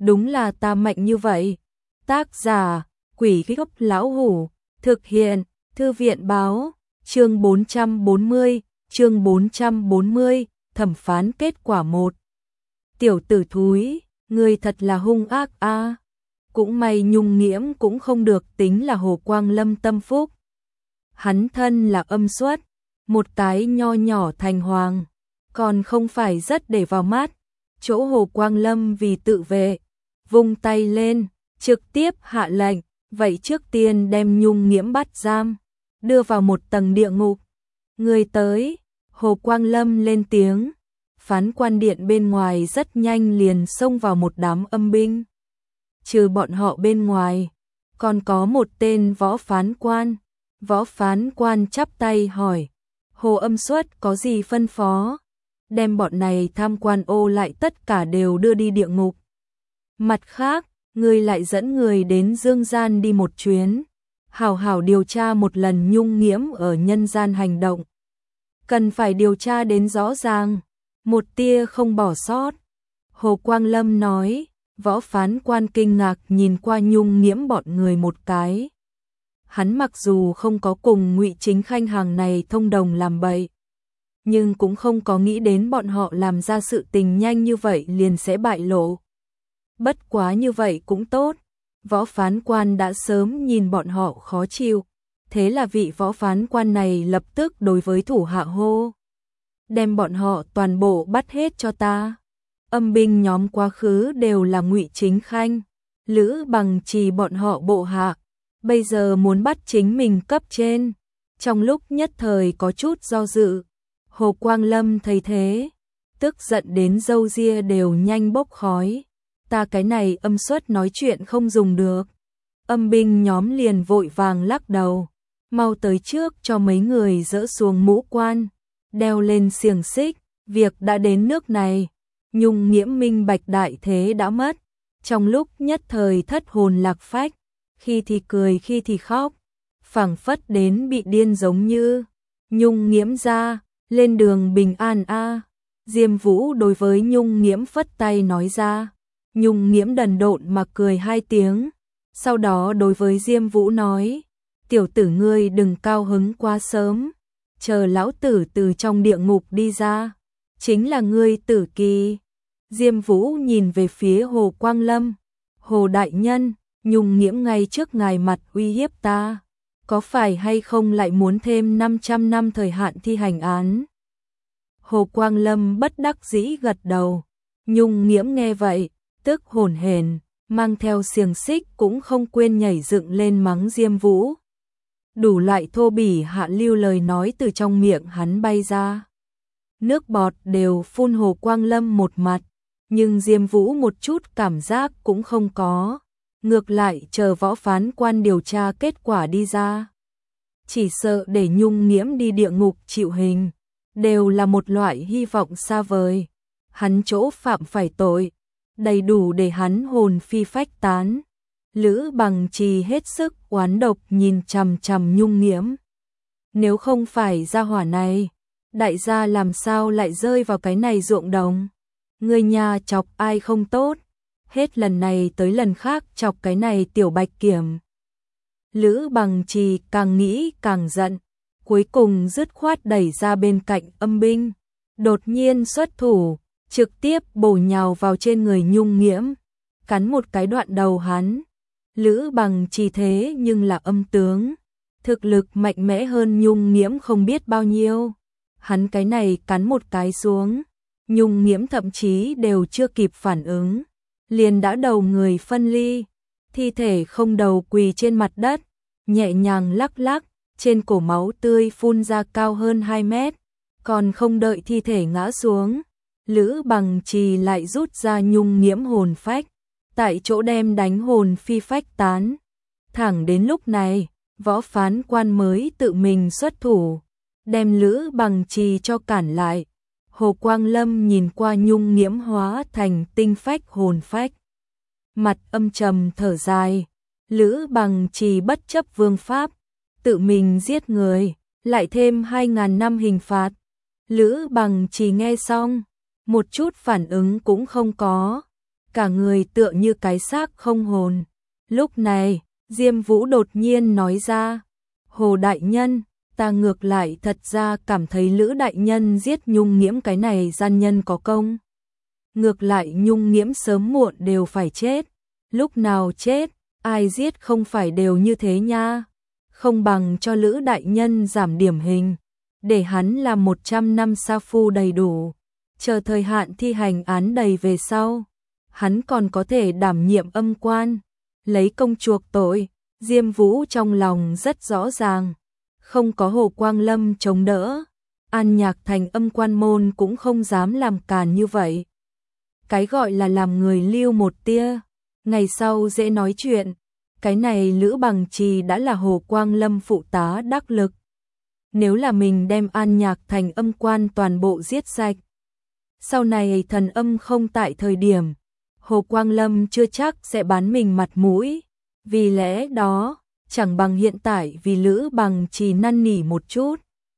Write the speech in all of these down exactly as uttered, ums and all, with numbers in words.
đúng là ta mạnh như vậy. Tác giả, Quỷ Gốc Lão Hủ, thực hiện, Thư viện báo, chương bốn trăm bốn mươi, chương bốn trăm bốn mươi, thẩm phán kết quả một. Tiểu tử thúi, ngươi thật là hung ác a. Cũng may Nhung Nghiễm cũng không được tính là Hồ Quang Lâm tâm phúc. Hắn thân là âm xuất, một cái nho nhỏ thành hoàng, còn không phải rất để vào mắt. Chỗ Hồ Quang Lâm vì tự vệ, vung tay lên, trực tiếp hạ lệnh, vậy trước tiên đem Nhung Nghiễm bắt giam, đưa vào một tầng địa ngục. Người tới, Hồ Quang Lâm lên tiếng, phán quan điện bên ngoài rất nhanh liền xông vào một đám âm binh. Trừ bọn họ bên ngoài, còn có một tên võ phán quan. Võ phán quan chắp tay hỏi, Hồ âm xuất có gì phân phó? Đem bọn này tham quan ô lại tất cả đều đưa đi địa ngục. Mặt khác, người lại dẫn người đến dương gian đi một chuyến, hảo hảo điều tra một lần Nhung Nghiễm ở nhân gian hành động. Cần phải điều tra đến rõ ràng, một tia không bỏ sót. Hồ Quang Lâm nói, võ phán quan kinh ngạc nhìn qua Nhung Nghiễm bọn người một cái. Hắn mặc dù không có cùng Ngụy Chính Khanh hàng này thông đồng làm bậy, nhưng cũng không có nghĩ đến bọn họ làm ra sự tình nhanh như vậy liền sẽ bại lộ. Bất quá như vậy cũng tốt, võ phán quan đã sớm nhìn bọn họ khó chịu, thế là vị võ phán quan này lập tức đối với thủ hạ hô, đem bọn họ toàn bộ bắt hết cho ta. Âm binh nhóm quá khứ đều là Ngụy Chính Khanh, Lữ Bằng Trì bọn họ bộ hạ, bây giờ muốn bắt chính mình cấp trên, trong lúc nhất thời có chút do dự. Hồ Quang Lâm thấy thế, tức giận đến râu ria đều nhanh bốc khói. Ta cái này âm xuất nói chuyện không dùng được. Âm binh nhóm liền vội vàng lắc đầu, mau tới trước cho mấy người dỡ xuống mũ quan, đeo lên xiềng xích. Việc đã đến nước này, Nhung Nghiễm minh bạch đại thế đã mất, trong lúc nhất thời thất hồn lạc phách, khi thì cười khi thì khóc, phảng phất đến bị điên giống như. Nhung Nghiễm ra, lên đường bình an a. Diêm Vũ đối với Nhung Nghiễm phất tay nói ra. Nhung Nghiễm đần độn mà cười hai tiếng, sau đó đối với Diêm Vũ nói, tiểu tử ngươi đừng cao hứng quá sớm, chờ lão tử từ trong địa ngục đi ra, chính là ngươi tử kỳ. Diêm Vũ nhìn về phía Hồ Quang Lâm, Hồ đại nhân, Nhung Nghiễm ngay trước ngài mặt uy hiếp ta, có phải hay không lại muốn thêm năm trăm năm thời hạn thi hành án? Hồ Quang Lâm bất đắc dĩ gật đầu. Nhung Nghiễm nghe vậy, tức hổn hển, mang theo xiềng xích cũng không quên nhảy dựng lên mắng Diêm Vũ. Đủ loại thô bỉ hạ lưu lời nói từ trong miệng hắn bay ra. Nước bọt đều phun Hồ Quang Lâm một mặt, nhưng Diêm Vũ một chút cảm giác cũng không có. Ngược lại chờ võ phán quan điều tra kết quả đi ra. Chỉ sợ để Nhung Nghiễm đi địa ngục chịu hình, đều là một loại hy vọng xa vời. Hắn chỗ phạm phải tội, đầy đủ để hắn hồn phi phách tán. Lữ Bằng Trì hết sức oán độc nhìn chằm chằm Nhung Nghiễm. Nếu không phải gia hỏa này, đại gia làm sao lại rơi vào cái này ruộng đồng? Người nhà chọc ai không tốt, hết lần này tới lần khác chọc cái này tiểu bạch kiểm. Lữ Bằng Trì càng nghĩ càng giận, cuối cùng dứt khoát đẩy ra bên cạnh âm binh, đột nhiên xuất thủ, trực tiếp bổ nhào vào trên người Nhung Nghiễm, cắn một cái đoạn đầu hắn. Lữ Bằng Trì thế nhưng là âm tướng, thực lực mạnh mẽ hơn Nhung Nghiễm không biết bao nhiêu. Hắn cái này cắn một cái xuống, Nhung Nghiễm thậm chí đều chưa kịp phản ứng, liền đã đầu người phân ly, thi thể không đầu quỳ trên mặt đất, nhẹ nhàng lắc lắc, trên cổ máu tươi phun ra cao hơn hai mét, còn không đợi thi thể ngã xuống, Lữ Bằng Trì lại rút ra Nhung Nghiễm hồn phách, tại chỗ đem đánh hồn phi phách tán. Thẳng đến lúc này, võ phán quan mới tự mình xuất thủ, đem Lữ Bằng Trì cho cản lại. Hồ Quang Lâm nhìn qua Nhung Nghiễm hóa thành tinh phách hồn phách, mặt âm trầm thở dài. Lữ Bằng Trì bất chấp vương pháp, tự mình giết người, lại thêm hai ngàn năm hình phạt. Lữ Bằng Trì nghe xong, một chút phản ứng cũng không có, cả người tựa như cái xác không hồn. Lúc này, Diêm Vũ đột nhiên nói ra, Hồ đại nhân, ta ngược lại thật ra cảm thấy Lữ đại nhân giết Nhung Nghiễm cái này gian nhân có công. Ngược lại Nhung Nghiễm sớm muộn đều phải chết, lúc nào chết, ai giết không phải đều như thế nha. Không bằng cho Lữ đại nhân giảm điểm hình, để hắn làm một trăm năm sa phu đầy đủ, chờ thời hạn thi hành án đầy về sau, hắn còn có thể đảm nhiệm âm quan, lấy công chuộc tội. Diêm Vũ trong lòng rất rõ ràng, không có Hồ Quang Lâm chống đỡ, An Nhạc Thành âm quan môn cũng không dám làm càn như vậy. Cái gọi là làm người lưu một tia, ngày sau dễ nói chuyện. Cái này Lữ Bằng Trì đã là Hồ Quang Lâm phụ tá đắc lực. Nếu là mình đem An Nhạc Thành âm quan toàn bộ giết sạch, sau này thần âm không tại thời điểm, Hồ Quang Lâm chưa chắc sẽ bán mình mặt mũi. Vì lẽ đó, chẳng bằng hiện tại vì Lữ Bằng Trì năn nỉ một chút,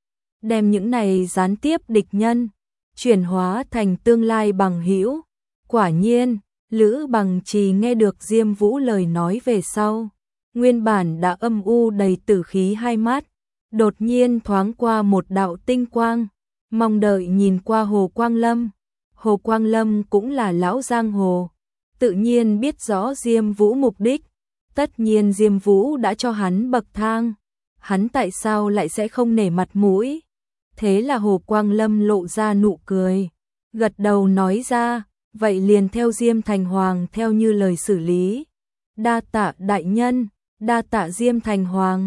đem những này gián tiếp địch nhân chuyển hóa thành tương lai bằng hữu. Quả nhiên, Lữ Bằng Trì nghe được Diêm Vũ lời nói về sau, nguyên bản đã âm u đầy tử khí hai mắt, đột nhiên thoáng qua một đạo tinh quang, mong đợi nhìn qua Hồ Quang Lâm. Hồ Quang Lâm cũng là lão giang hồ, tự nhiên biết rõ Diêm Vũ mục đích. Tất nhiên Diêm Vũ đã cho hắn bậc thang, hắn tại sao lại sẽ không nể mặt mũi? Thế là Hồ Quang Lâm lộ ra nụ cười, gật đầu nói ra, vậy liền theo Diêm Thành Hoàng theo như lời xử lý. Đa tạ đại nhân, đa tạ Diêm Thành Hoàng.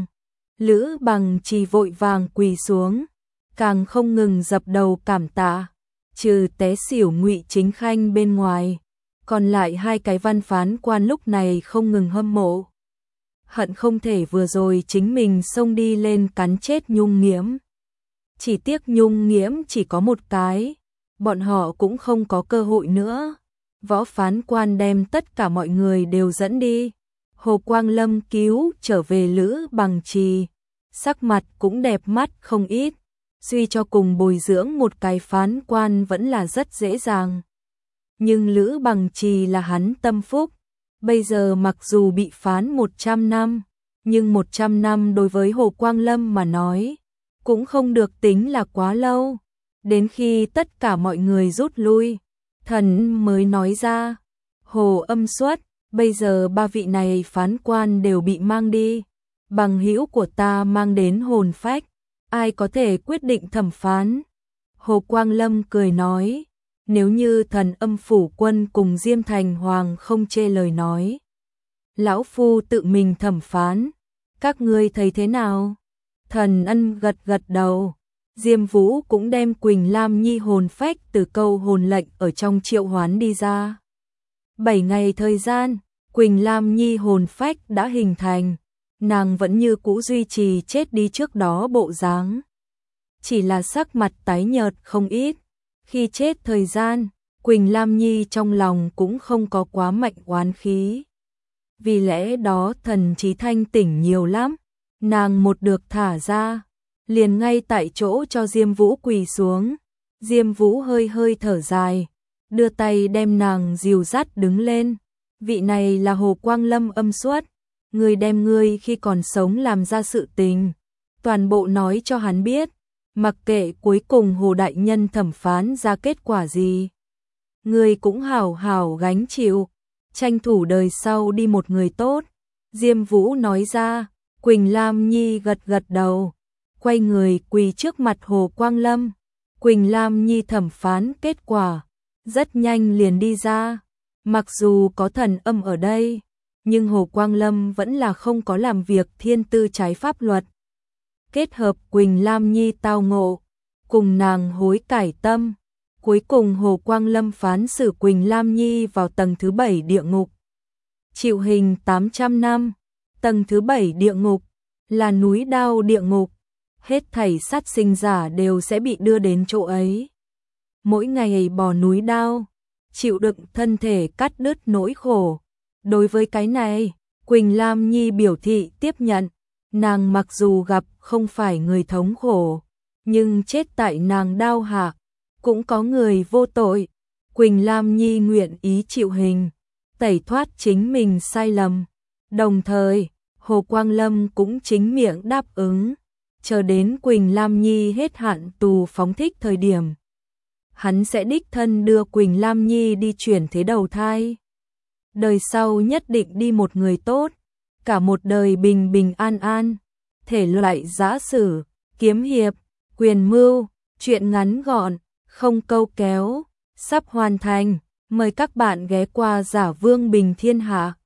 Lữ Bằng Trì vội vàng quỳ xuống, càng không ngừng dập đầu cảm tạ. Trừ té xỉu Ngụy Chính Khanh bên ngoài, còn lại hai cái văn phán quan lúc này không ngừng hâm mộ. Hận không thể vừa rồi chính mình xông đi lên cắn chết Nhung Nghiễm. Chỉ tiếc Nhung Nghiễm chỉ có một cái, bọn họ cũng không có cơ hội nữa. Võ phán quan đem tất cả mọi người đều dẫn đi. Hồ Quang Lâm cứu trở về Lữ Bằng Trì, sắc mặt cũng đẹp mắt không ít. Suy cho cùng bồi dưỡng một cái phán quan vẫn là rất dễ dàng. Nhưng Lữ Bằng Trì là hắn tâm phúc, bây giờ mặc dù bị phán một trăm năm, nhưng một trăm năm đối với Hồ Quang Lâm mà nói, cũng không được tính là quá lâu. Đến khi tất cả mọi người rút lui, thần mới nói ra, Hồ Âm Xuất, bây giờ ba vị này phán quan đều bị mang đi, bằng hữu của ta mang đến hồn phách, ai có thể quyết định thẩm phán? Hồ Quang Lâm cười nói, nếu như thần âm phủ quân cùng Diêm Thành Hoàng không chê lời nói, lão phu tự mình thẩm phán, các ngươi thấy thế nào? Thần ân gật gật đầu. Diêm Vũ cũng đem Quỳnh Lam Nhi hồn phách từ câu hồn lệnh ở trong triệu hoán đi ra. Bảy ngày thời gian, Quỳnh Lam Nhi hồn phách đã hình thành, nàng vẫn như cũ duy trì chết đi trước đó bộ dáng, chỉ là sắc mặt tái nhợt không ít. Khi chết thời gian, Quỳnh Lam Nhi trong lòng cũng không có quá mạnh oán khí. Vì lẽ đó thần trí thanh tỉnh nhiều lắm, nàng một được thả ra, liền ngay tại chỗ cho Diêm Vũ quỳ xuống. Diêm Vũ hơi hơi thở dài, đưa tay đem nàng dìu dắt đứng lên. Vị này là Hồ Quang Lâm Âm Xuất, người đem ngươi khi còn sống làm ra sự tình, toàn bộ nói cho hắn biết, mặc kệ cuối cùng Hồ đại nhân thẩm phán ra kết quả gì, ngươi cũng hảo hảo gánh chịu, tranh thủ đời sau đi một người tốt. Diêm Vũ nói ra. Quỳnh Lam Nhi gật gật đầu, quay người quỳ trước mặt Hồ Quang Lâm. Quỳnh Lam Nhi thẩm phán kết quả, rất nhanh liền đi ra. Mặc dù có thần âm ở đây, nhưng Hồ Quang Lâm vẫn là không có làm việc thiên tư trái pháp luật. Kết hợp Quỳnh Lam Nhi tao ngộ, cùng nàng hối cải tâm, cuối cùng Hồ Quang Lâm phán xử Quỳnh Lam Nhi vào tầng thứ bảy địa ngục, chịu hình tám trăm năm. Tầng thứ bảy địa ngục là núi đao địa ngục, hết thảy sát sinh giả đều sẽ bị đưa đến chỗ ấy. Mỗi ngày bò núi đao, chịu đựng thân thể cắt đứt nỗi khổ. Đối với cái này, Quỳnh Lam Nhi biểu thị tiếp nhận, nàng mặc dù gặp không phải người thống khổ, nhưng chết tại nàng đao hạ, cũng có người vô tội. Quỳnh Lam Nhi nguyện ý chịu hình, tẩy thoát chính mình sai lầm. Đồng thời, Hồ Quang Lâm cũng chính miệng đáp ứng, chờ đến Quỳnh Lam Nhi hết hạn tù phóng thích thời điểm, hắn sẽ đích thân đưa Quỳnh Lam Nhi đi chuyển thế đầu thai. Đời sau nhất định đi một người tốt, cả một đời bình bình an an, thể loại giã sử, kiếm hiệp, quyền mưu, truyện ngắn gọn, không câu kéo, sắp hoàn thành. Mời các bạn ghé qua Giả Vương Bình Thiên Hạ.